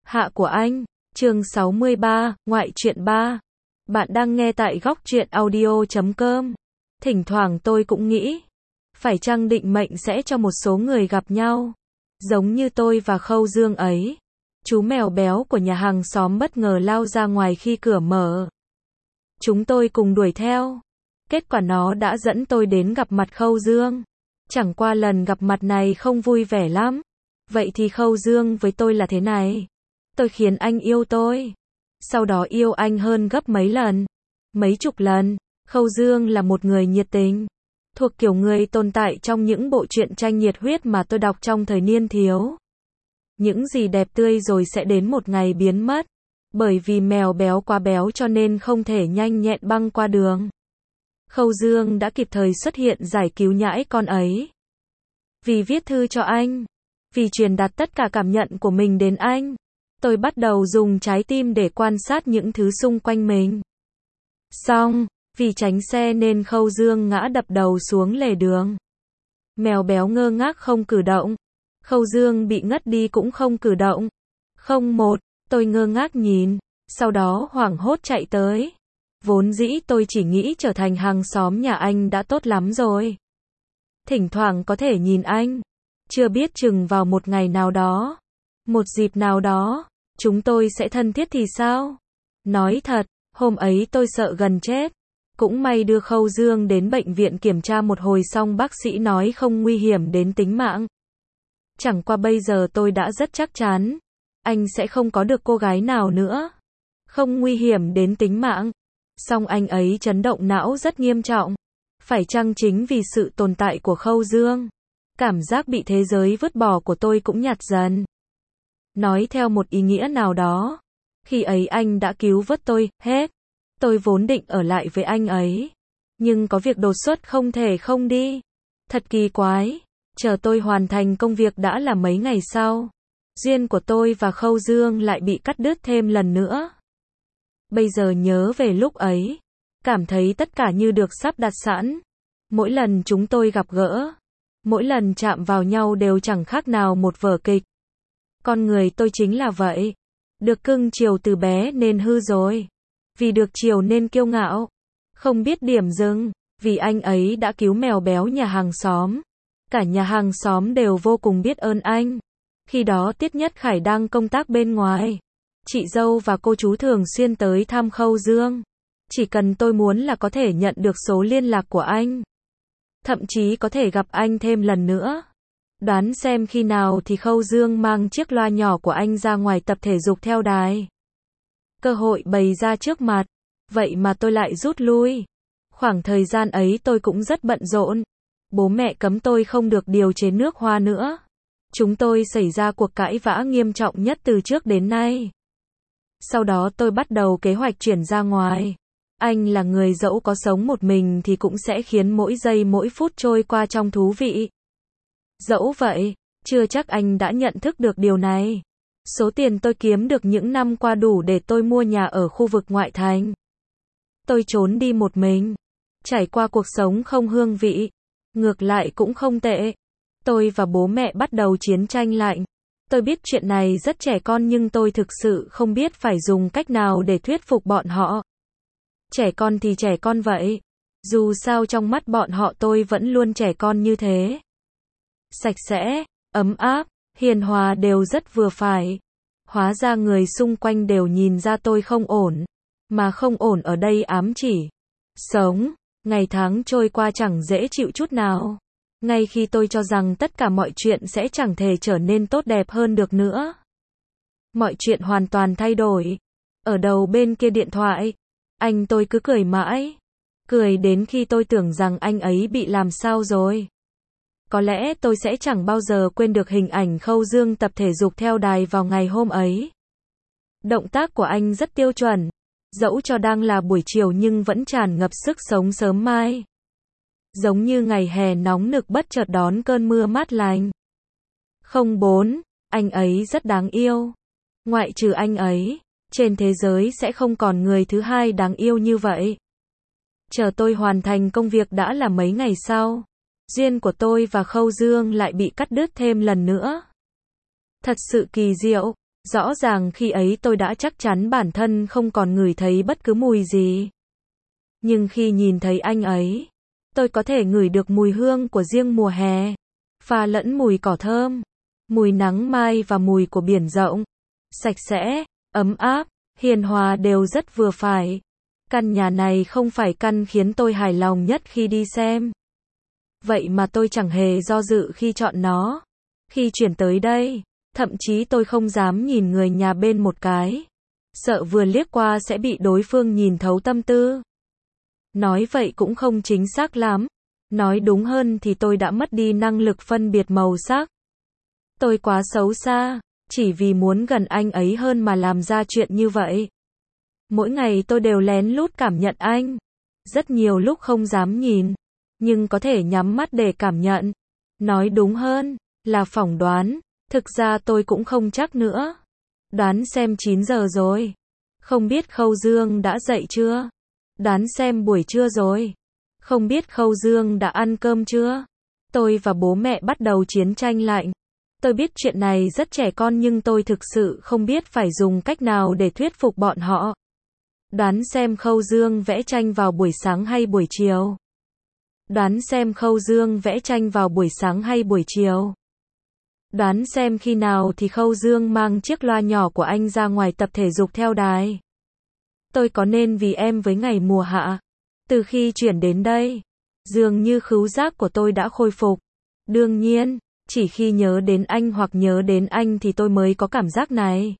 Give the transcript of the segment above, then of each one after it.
Hạ của anh, chương 63, ngoại truyện 3. Bạn đang nghe tại góc truyện audio.com. Thỉnh thoảng tôi cũng nghĩ, phải chăng định mệnh sẽ cho một số người gặp nhau, giống như tôi và Khâu Dương ấy. Chú mèo béo của nhà hàng xóm bất ngờ lao ra ngoài khi cửa mở. Chúng tôi cùng đuổi theo. Kết quả nó đã dẫn tôi đến gặp mặt Khâu Dương. Chẳng qua lần gặp mặt này không vui vẻ lắm. Vậy thì Khâu Dương với tôi là thế này. Tôi khiến anh yêu tôi. Sau đó yêu anh hơn gấp mấy lần. Mấy chục lần. Khâu Dương là một người nhiệt tình. Thuộc kiểu người tồn tại trong những bộ truyện tranh nhiệt huyết mà tôi đọc trong thời niên thiếu. Những gì đẹp tươi rồi sẽ đến một ngày biến mất. Bởi vì mèo béo quá béo cho nên không thể nhanh nhẹn băng qua đường. Khâu Dương đã kịp thời xuất hiện giải cứu nhãi con ấy. Vì viết thư cho anh. Vì truyền đạt tất cả cảm nhận của mình đến anh. Tôi bắt đầu dùng trái tim để quan sát những thứ xung quanh mình. Xong, vì tránh xe nên Khâu Dương ngã đập đầu xuống lề đường. Mèo béo ngơ ngác không cử động. Khâu Dương bị ngất đi cũng không cử động. Không một, tôi ngơ ngác nhìn, sau đó hoảng hốt chạy tới. Vốn dĩ tôi chỉ nghĩ trở thành hàng xóm nhà anh đã tốt lắm rồi. Thỉnh thoảng có thể nhìn anh. Chưa biết chừng vào một ngày nào đó, một dịp nào đó, chúng tôi sẽ thân thiết thì sao? Nói thật, hôm ấy tôi sợ gần chết. Cũng may đưa Khâu Dương đến bệnh viện kiểm tra một hồi xong bác sĩ nói không nguy hiểm đến tính mạng. Chẳng qua bây giờ tôi đã rất chắc chắn. Anh sẽ không có được cô gái nào nữa. Không nguy hiểm đến tính mạng. Song anh ấy chấn động não rất nghiêm trọng. Phải chăng chính vì sự tồn tại của Khâu Dương? Cảm giác bị thế giới vứt bỏ của tôi cũng nhạt dần. Nói theo một ý nghĩa nào đó, khi ấy anh đã cứu vớt tôi, hết. Tôi vốn định ở lại với anh ấy. Nhưng có việc đột xuất không thể không đi. Thật kỳ quái. Chờ tôi hoàn thành công việc đã là mấy ngày sau. Duyên của tôi và Khâu Dương lại bị cắt đứt thêm lần nữa. Bây giờ nhớ về lúc ấy, cảm thấy tất cả như được sắp đặt sẵn. Mỗi lần chúng tôi gặp gỡ, mỗi lần chạm vào nhau đều chẳng khác nào một vở kịch. Con người tôi chính là vậy. Được cưng chiều từ bé nên hư rồi. Vì được chiều nên kiêu ngạo. Không biết điểm dừng. Vì anh ấy đã cứu mèo béo nhà hàng xóm. Cả nhà hàng xóm đều vô cùng biết ơn anh. Khi đó Tiết Nhất Khải đang công tác bên ngoài. Chị dâu và cô chú thường xuyên tới thăm Khâu Dương. Chỉ cần tôi muốn là có thể nhận được số liên lạc của anh. Thậm chí có thể gặp anh thêm lần nữa. Đoán xem khi nào thì Khâu Dương mang chiếc loa nhỏ của anh ra ngoài tập thể dục theo đài. Cơ hội bày ra trước mặt. Vậy mà tôi lại rút lui. Khoảng thời gian ấy tôi cũng rất bận rộn. Bố mẹ cấm tôi không được điều chế nước hoa nữa. Chúng tôi xảy ra cuộc cãi vã nghiêm trọng nhất từ trước đến nay. Sau đó tôi bắt đầu kế hoạch chuyển ra ngoài. Anh là người dẫu có sống một mình thì cũng sẽ khiến mỗi giây mỗi phút trôi qua trong thú vị. Dẫu vậy, chưa chắc anh đã nhận thức được điều này. Số tiền tôi kiếm được những năm qua đủ để tôi mua nhà ở khu vực ngoại thành. Tôi trốn đi một mình. Trải qua cuộc sống không hương vị. Ngược lại cũng không tệ. Tôi và bố mẹ bắt đầu chiến tranh lạnh. Tôi biết chuyện này rất trẻ con nhưng tôi thực sự không biết phải dùng cách nào để thuyết phục bọn họ. Trẻ con thì trẻ con vậy. Dù sao trong mắt bọn họ tôi vẫn luôn trẻ con như thế. Sạch sẽ, ấm áp, hiền hòa đều rất vừa phải. Hóa ra người xung quanh đều nhìn ra tôi không ổn. Mà không ổn ở đây ám chỉ sống. Ngày tháng trôi qua chẳng dễ chịu chút nào. Ngay khi tôi cho rằng tất cả mọi chuyện sẽ chẳng thể trở nên tốt đẹp hơn được nữa. Mọi chuyện hoàn toàn thay đổi. Ở đầu bên kia điện thoại, anh tôi cứ cười mãi. Cười đến khi tôi tưởng rằng anh ấy bị làm sao rồi. Có lẽ tôi sẽ chẳng bao giờ quên được hình ảnh Khâu Dương tập thể dục theo đài vào ngày hôm ấy. Động tác của anh rất tiêu chuẩn. Dẫu cho đang là buổi chiều nhưng vẫn tràn ngập sức sống sớm mai. Giống như ngày hè nóng nực bất chợt đón cơn mưa mát lành. 04, anh ấy rất đáng yêu. Ngoại trừ anh ấy, trên thế giới sẽ không còn người thứ hai đáng yêu như vậy. Chờ tôi hoàn thành công việc đã là mấy ngày sau. Duyên của tôi và Khâu Dương lại bị cắt đứt thêm lần nữa. Thật sự kỳ diệu. Rõ ràng khi ấy tôi đã chắc chắn bản thân không còn ngửi thấy bất cứ mùi gì. Nhưng khi nhìn thấy anh ấy, tôi có thể ngửi được mùi hương của riêng mùa hè, pha lẫn mùi cỏ thơm, mùi nắng mai và mùi của biển rộng. Sạch sẽ, ấm áp, hiền hòa đều rất vừa phải. Căn nhà này không phải căn khiến tôi hài lòng nhất khi đi xem. Vậy mà tôi chẳng hề do dự khi chọn nó. Khi chuyển tới đây, thậm chí tôi không dám nhìn người nhà bên một cái. Sợ vừa liếc qua sẽ bị đối phương nhìn thấu tâm tư. Nói vậy cũng không chính xác lắm. Nói đúng hơn thì tôi đã mất đi năng lực phân biệt màu sắc. Tôi quá xấu xa, chỉ vì muốn gần anh ấy hơn mà làm ra chuyện như vậy. Mỗi ngày tôi đều lén lút cảm nhận anh. Rất nhiều lúc không dám nhìn, nhưng có thể nhắm mắt để cảm nhận. Nói đúng hơn là phỏng đoán, thực ra tôi cũng không chắc nữa. Đoán xem 9 giờ rồi. Không biết Khâu Dương đã dậy chưa? Đoán xem buổi trưa rồi. Không biết Khâu Dương đã ăn cơm chưa? Tôi và bố mẹ bắt đầu chiến tranh lạnh. Tôi biết chuyện này rất trẻ con nhưng tôi thực sự không biết phải dùng cách nào để thuyết phục bọn họ. Đoán xem Khâu Dương vẽ tranh vào buổi sáng hay buổi chiều? Đoán xem Khâu Dương vẽ tranh vào buổi sáng hay buổi chiều? Đoán xem khi nào thì Khâu Dương mang chiếc loa nhỏ của anh ra ngoài tập thể dục theo đài? Tôi có nên vì em với ngày mùa hạ? Từ khi chuyển đến đây, dường như khứu giác của tôi đã khôi phục. Đương nhiên, chỉ khi nhớ đến anh hoặc nhớ đến anh thì tôi mới có cảm giác này.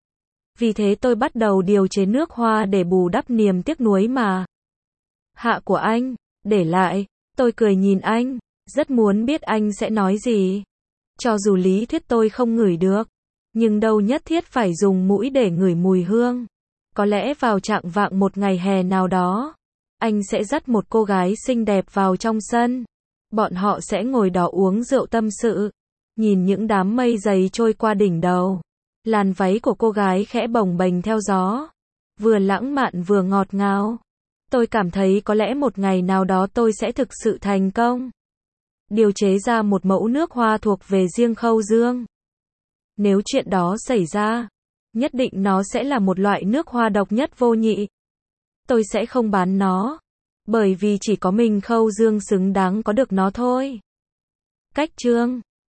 Vì thế tôi bắt đầu điều chế nước hoa để bù đắp niềm tiếc nuối mà hạ của anh để lại. Tôi cười nhìn anh, rất muốn biết anh sẽ nói gì. Cho dù lý thuyết tôi không ngửi được, nhưng đâu nhất thiết phải dùng mũi để ngửi mùi hương. Có lẽ vào trạng vạng một ngày hè nào đó, anh sẽ dắt một cô gái xinh đẹp vào trong sân. Bọn họ sẽ ngồi đó uống rượu tâm sự, nhìn những đám mây dày trôi qua đỉnh đầu. Làn váy của cô gái khẽ bồng bềnh theo gió, vừa lãng mạn vừa ngọt ngào. Tôi cảm thấy có lẽ một ngày nào đó tôi sẽ thực sự thành công. Điều chế ra một mẫu nước hoa thuộc về riêng Khâu Dương. Nếu chuyện đó xảy ra, nhất định nó sẽ là một loại nước hoa độc nhất vô nhị. Tôi sẽ không bán nó, bởi vì chỉ có mình Khâu Dương xứng đáng có được nó thôi. Cách chương